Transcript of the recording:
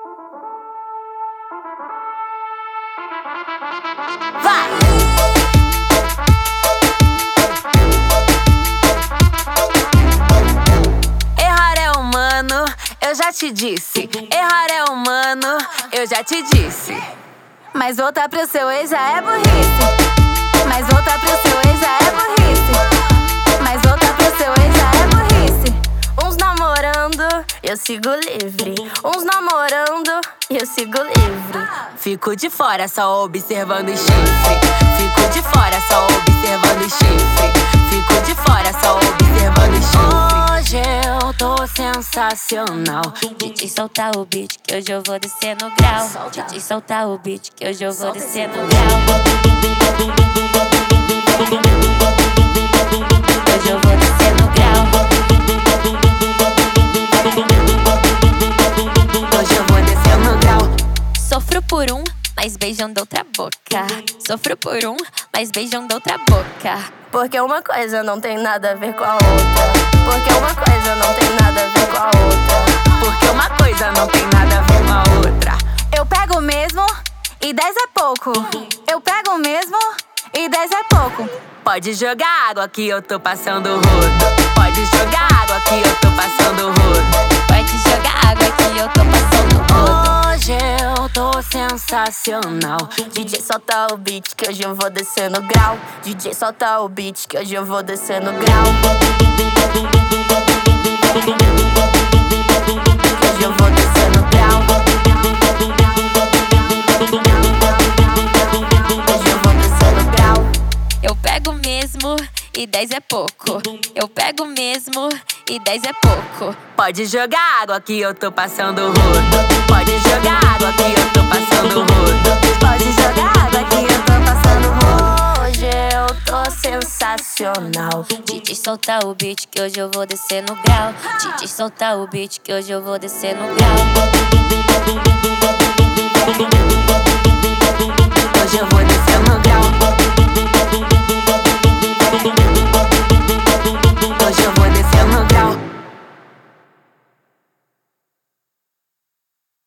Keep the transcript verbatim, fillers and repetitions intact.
Vai! Errar é humano, eu já te disse. Errar é humano, eu já te disse. Mas voltar pro seu ex já é burrice. Mas voltar pro seu ex já é burrice. Mas voltar pro seu ex já é burrice. Uns namorando, eu sigo livre. Uns namorando, eu sigo livre. Fico de fora só observando o chifre. Fico de fora só observando o chifre. Fico de fora só observando o chifre. Hoje eu tô sensacional. D J soltar o beat que hoje eu vou descer no grau. D J soltar o beat que hoje eu vou descer no grau. Hoje eu vou descer no grau. Hoje eu vou descer no grau. Sofro por um, mas beijam da outra boca. Sofro por um, mas beijam da outra boca. Porque uma coisa não tem nada a ver com a outra. Porque uma coisa não tem nada a ver com a outra. Porque uma coisa não tem nada a ver com a outra. Eu pego mesmo e dez é pouco. Eu pego mesmo e dez é pouco. Pode jogar água que eu tô passando rodo. Pode jogar água que eu tô passando rodo. Pode jogar água que eu tô passando rodo. Hoje eu tô sensacional. D J solta o beat que hoje eu vou descer no grau. D J solta o beat que hoje eu vou descer no grau. Que hoje eu vou descer no grau. Hoje eu vou descer no grau. Eu pego mesmo e dez é pouco. Eu pego mesmo e dez é pouco. Pode jogar água que eu tô passando rodo. Pode jogar água que eu tô passando rodo. Pode jogar água que eu tô passando rodo. Hoje eu tô sensacional. D J soltar o beat que hoje eu vou descer no grau. D J soltar o beat que hoje eu vou descer no grau. Hoje eu vou